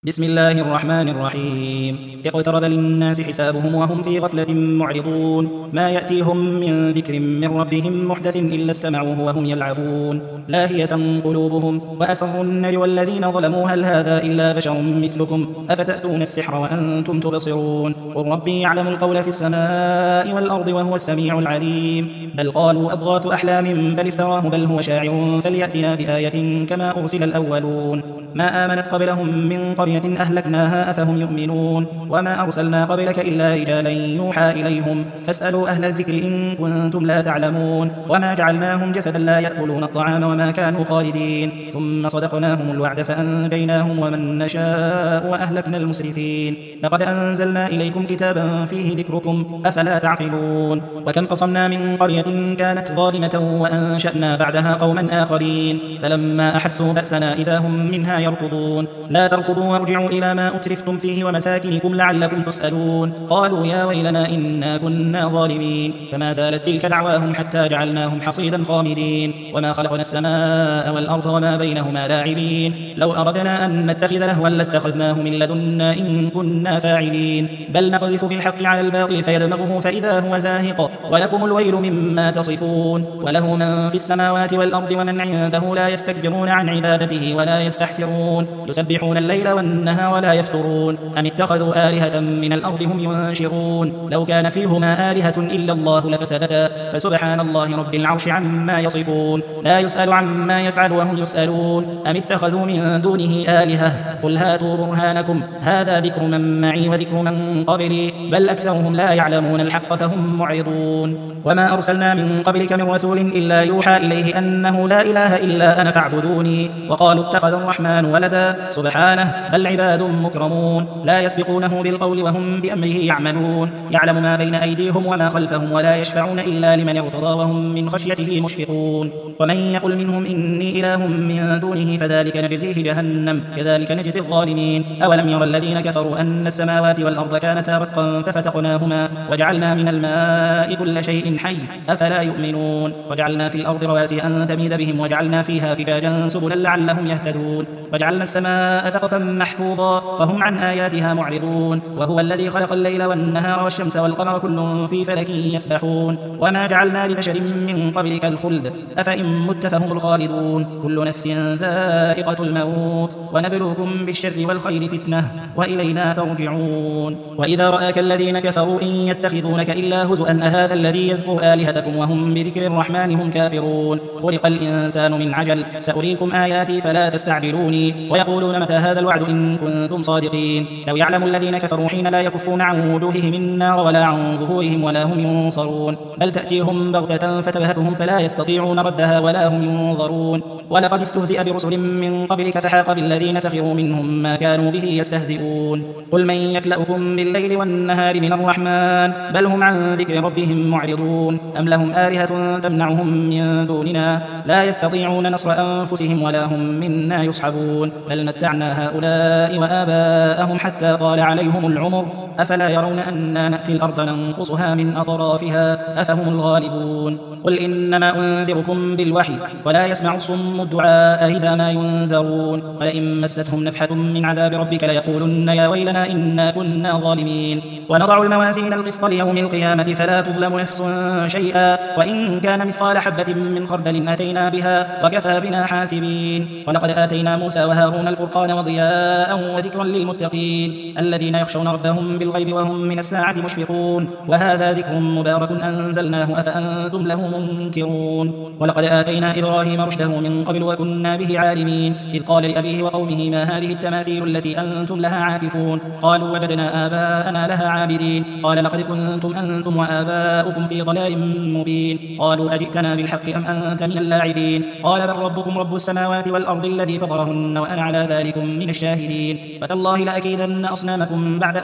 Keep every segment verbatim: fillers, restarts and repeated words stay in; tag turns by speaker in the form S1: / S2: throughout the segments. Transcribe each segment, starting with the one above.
S1: بسم الله الرحمن الرحيم. اقترب للناس حسابهم وهم في غفلة معرضون. ما يأتيهم من ذكر من ربهم محدث إلا استمعوه وهم يلعبون. لاهية قلوبهم وأسروا النجوى الذين ظلموا هل هذا إلا بشر مثلكم أفتأتون السحر وأنتم تبصرون. قل ربي يعلم القول في السماء والأرض وهو السميع العليم. بل قالوا أضغاث أحلام بل افتراه بل هو شاعر فليأتنا بآية كما أرسل الأولون. ما آمنت قبلهم من قرية أهلكناها أفهم يؤمنون. وما أرسلنا قبلك إلا رجالا يوحى إليهم فاسألوا أهل الذكر إن كنتم لا تعلمون. وما جعلناهم جسدا لا يأكلون الطعام وما كانوا خالدين ثم صدقناهم الوعد فأنجيناهم ومن نشاء وأهلكنا المسرفين. لقد أنزلنا إليكم كتابا فيه ذكركم أفلا تعقلون. وكم قصمنا من قرية كانت ظالمة وأنشأنا بعدها قوما آخرين فلما أحسوا بأسنا إذا هم منها يركضون. لا تركضوا وارجعوا إلى ما أترفتم فيه ومساكنكم لعلكم تسألون. قالوا يا ويلنا إنا كنا ظالمين. فما زالت تلك دعواهم حتى جعلناهم حصيدا خامدين. وما خلقنا السماء والأرض وما بينهما لاعبين. لو أردنا أن نتخذ لهوا لاتخذناه من لدنا إن كنا فاعلين. بل نقذف بالحق على الباطل فيدمغه فإذا هو زاهق ولكم الويل مما تصفون. وله من في السماوات والأرض ومن عنده لا يستكبرون عن عبادته ولا يستحسرون. يسبحون الليل والنهار لا يفترون. أم اتخذوا آلهة من الأرض هم ينشرون. لو كان فيهما آلهة إلا الله لفسدتا فسبحان الله رب العرش عما يصفون. لا يسأل عما يفعل وهم يسألون. أم اتخذوا من دونه آلهة قل هاتوا برهانكم هذا ذكر من معي وذكر من قبلي بل أكثرهم لا يعلمون الحق فهم معرضون. وما أرسلنا من قبلك من رسول إلا يوحى إليه أنه لا إله إلا أنا فاعبدوني. وقالوا اتخذ الرحمن ولدا سبحانه بل عباد مكرمون لا يسبقونه بالقول وهم بأمره يعملون. يعلم ما بين أيديهم وما خلفهم ولا يشفعون إلا لمن ارتضى وهم من خشيته مشفقون. ومن يقل منهم إني إله من دونه فذلك نجزيه جهنم كذلك نجزي الظالمين. أولم ير الذين كفروا أن السماوات والأرض كانتا رتقا ففتقناهما وجعلنا من الماء كل شيء حي أفلا يؤمنون. وجعلنا في الأرض رواسي أن تميد بهم وجعلنا فيها فجاجا سبلا لعلهم يهتدون. وجعلنا السماء سقفا محفوظا وهم عن آياتها معرضون. وهو الذي خلق الليل والنهار والشمس والقمر كل في فلك يسبحون. وما جعلنا لبشر من قبلك الخلد أفإن مت فهم الخالدون. كل نفس ذائقة الموت ونبلوكم بالشر والخير فتنة وإلينا ترجعون. وإذا رآك الذين كفروا إن يتخذونك إلا هزؤا أهذا الذي يذكر آلهتكم وهم بذكر الرحمن هم كافرون. خلق الإنسان من عجل سأريكم آياتي فلا تستعجلوني. ويقولون متى هذا الوعد إن كنتم صادقين. لو يعلم الذين كفروا حين لا يكفون عن وجوههم النار ولا عن ظهورهم ولا هم ينصرون. بل تأتيهم بغتة فتبهتهم فلا يستطيعون ردها ولا هم ينظرون. ولقد استهزئ برسل من قبلك فحاق بالذين سخروا منهم ما كانوا به يستهزئون. قل من يكلؤكم بالليل والنهار من الرحمن بل هم عن ذكر ربهم معرضون. أم لهم آلهة تمنعهم من دوننا لا يستطيعون نصر أنفسهم ولا هم منا يصحبون. بل متعنا هؤلاء وآباءهم حتى طال عليهم العمر أفلا يرون أنا نأتي الأرض ننقصها من أطرافها أفهم الغالبون. قل إنما أنذركم بالوحي ولا يسمع الصم الدعاء إذا ما ينذرون. ولئن مستهم نفحة من عذاب ربك ليقولن يا ويلنا إنا كنا ظالمين. ونضع الموازين القسط ليوم القيامة فلا تظلم نفس شيئا وإن كان مثقال حبة من خردل أتينا بها وكفى بنا حاسبين. ولقد آتينا موسى وهارون الفرقان وضياء وذكرا للمتقين الذين يخشون ربهم بالغيب وهم من الساعة مشفقون. وهذا ذكر مبارك أنزلناه أفأنتم له منكرون. ولقد آتينا إبراهيم رشده من قبل وكنا به عالمين. إذ قال لأبيه وقومه ما هذه التماثيل التي أنتم لها عاكفون. قالوا وجدنا آباءنا لها عابدين. قال لقد كنتم أنتم وآباؤكم في ضلال مبين. قالوا أجئتنا بالحق أم أنت من اللاعبين. قال بل ربكم رب السماوات والأرض الذي فطرهن وأنا على ذلكم من الشاهدين. فتالله لأكيدن أصنامكم بعد أن تولوا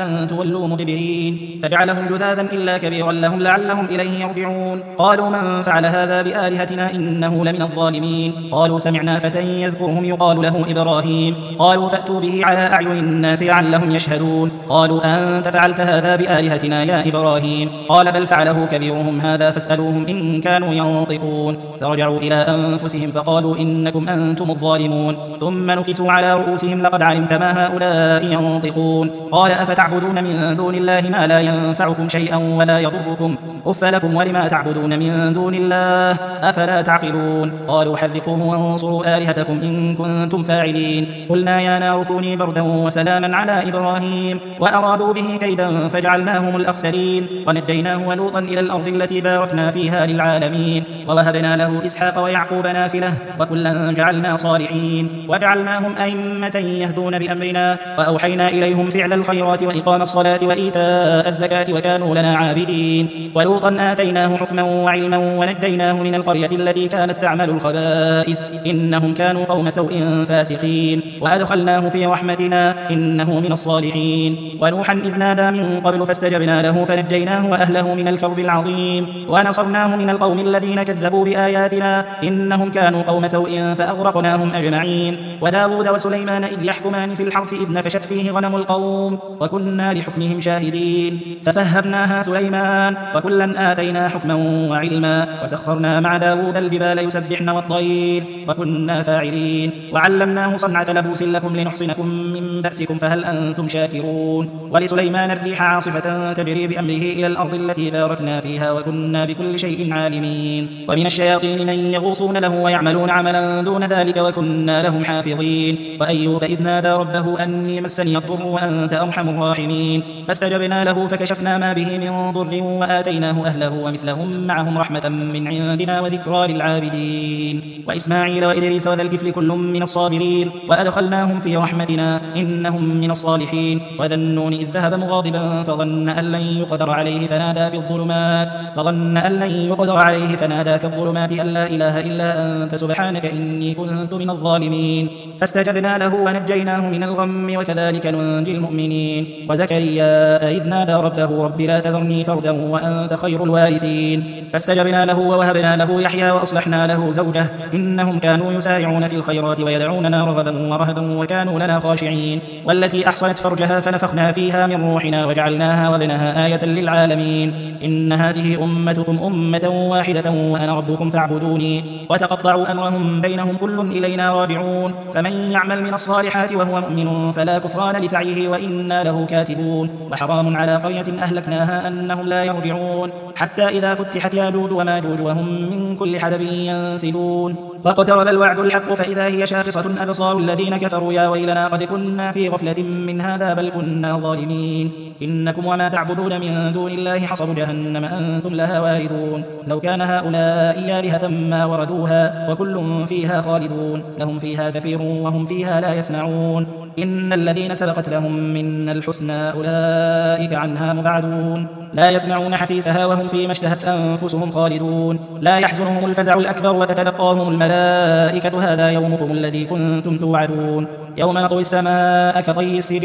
S1: ولوا مدبرين فجعلهم جذاذا إلا كبيرا لهم لعلهم إليه يرجعون قالوا من فعل هذا بآلهتنا إنه لمن الظالمين قالوا سمعنا فتى يذكرهم يقال له إبراهيم قالوا فأتوا به على أعين الناس لعلهم يشهدون قالوا أنت فعلت هذا بآلهتنا يا إبراهيم قال بل فعله كبيرهم هذا فاسألوهم إن كانوا ينطقون فرجعوا إلى أنفسهم فقالوا إنكم أنتم الظالمون ثم نكسوا على رؤوسهم لقد علمت ما هؤلاء ينطقون قال أفتعبدون من دون الله ما لا ينفعكم شيئا ولا يضركم أف لكم ولما تعبدون من دون الله أفلا تعقلون قالوا حرقوه وانصروا آلهتكم إن كنتم فاعلين قلنا يا نار كوني بردا وسلاما على إبراهيم وأرادوا به كيدا فجعلناهم الأخسرين ونجيناه ولوطا إلى الأرض التي باركنا فيها للعالمين ووهبنا له إسحاق ويعقوب نافلة وكلا جعلنا صالحين وجعلناهم أئمة يهدون بأمرنا وأوحينا إليهم فعل الخيرات وإقام الصلاة وإيتاء الزكاة وكانوا لنا عابدين ولوطا آتيناه حكما وعلما ونجيناه من القرية التي كانت تعمل الخبائث إنهم كانوا قوم سوء فاسقين وأدخلناه في رحمتنا إنه من الصالحين ونوحا إذ نادى من قبل فاستجبنا له فنجيناه وأهله من الكرب العظيم ونصرناه من القوم الذين كذبوا بآياتنا إنهم كانوا قوم سوء فأغرقناهم أجمعين وداود وسليمان إذ يحكمان في الحرث إذ نفشت فيه غنم القوم وكنا لحكمهم شاهدين ففهمناها سليمان وكلا آتينا حكما وعلما وسخرنا مع داود الجبال يسبحن والطير وكنا فاعلين وعلمناه صنعة لبوس لكم لنحصنكم من بأسكم فهل أنتم شاكرون ولسليمان الريح عاصفة تجري بأمره إلى الأرض التي باركنا فيها وكنا بكل شيء عالمين ومن الشياطين من يغوصون له ويعملون عملا دون ذلك وكنا لهم حافظين وأيوب إذ نادى ربه أني مسني الضر وأنت أرحم الراحمين فاستجبنا له فكشفنا ما به من ضر وآتيناه أهله ومثلهم معهم رحمة من عندنا وذكرى للعابدين وإسماعيل وإدريس وذا الكفل كل من الصابرين وأدخلناهم في رحمتنا إنهم من الصالحين وذا النون إذ ذهب مغاضبا فظن أن لن يقدر عليه فنادى في الظلمات فظن أن لن يقدر عليه فنادى في الظلمات أن لا إله إلا أنت سبحانك إني كنت من الظالمين فاستجبنا له ونجيناه من الغم وكذلك ننجي المؤمنين وزكريا إذ نادى ربه رب لا تذرني فردا وأنت خير الوارثين فاستجبنا له ووهبنا له يحيى وأصلحنا له زوجه إنهم كانوا يسارعون في الخيرات ويدعوننا رغبا ورهبا وكانوا لنا خاشعين والتي أحصنت فرجها فنفخنا فيها من روحنا وجعلناها وابنها آية للعالمين إن هذه أمتكم أمة واحدة وأنا ربكم فاعبدوني وتقطعوا أمرهم بينهم كل إلينا راجعون فمن يعمل من الصالحات وهو مؤمن فلا كفران لسعيه وإنا له كاتبون وحرام على قرية أهلكناها أنهم لا يرجعون حتى إذا فتحت ياجوج وماجوج وهم من كل حدب ينسلون واقترب الوعد الحق فإذا هي شاخصة أبصار الذين كفروا يا ويلنا قد كنا في غفلة من هذا بل كنا ظالمين إنكم وما تعبدون من دون الله حصب جهنم أنتم لها واردون لو كان هؤلاء آلهة ما وردوها وكل فيها خالدون لهم فيها زفير وهم فيها لا يسمعون إن الذين سبقت لهم من الحسنى أولئك عنها مبعدون لا يسمعون حسيسها وهم فيما اشتهت أنفسهم خالدون لا يحزنهم الفزع الأكبر وتتلقاهم الملائكة هذا يومكم الذي كنتم توعدون يوم نطوي السماء كطي السجل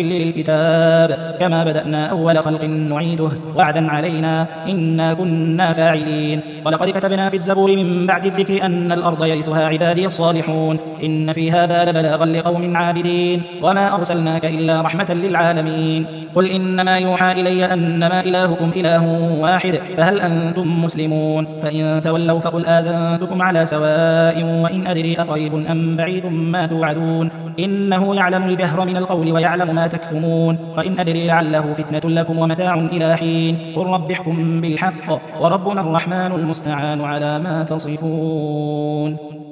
S1: للكتاب كما بدأنا أول خلق نعيده وعدا علينا إنا كنا فاعلين ولقد كتبنا في الزبور من بعد الذكر أن الأرض يرثها عبادي الصالحون إن في هذا لبلاغا لقوم عابدين وما أرسلناك إلا رحمة للعالمين قل إنما يوحى إلي أنما إلهكم إله واحد فهل أنتم مسلمون فإن تولوا فقل آذنتكم على سواء وإن أدري أقريب أم بعيد ما توعدون إنه يعلم الجهر من القول ويعلم ما تكتمون وإن أدري لعله فتنة لكم ومتاع إلى حين قل رب احكم بالحق وربنا الرحمن المستعان على ما تصفون.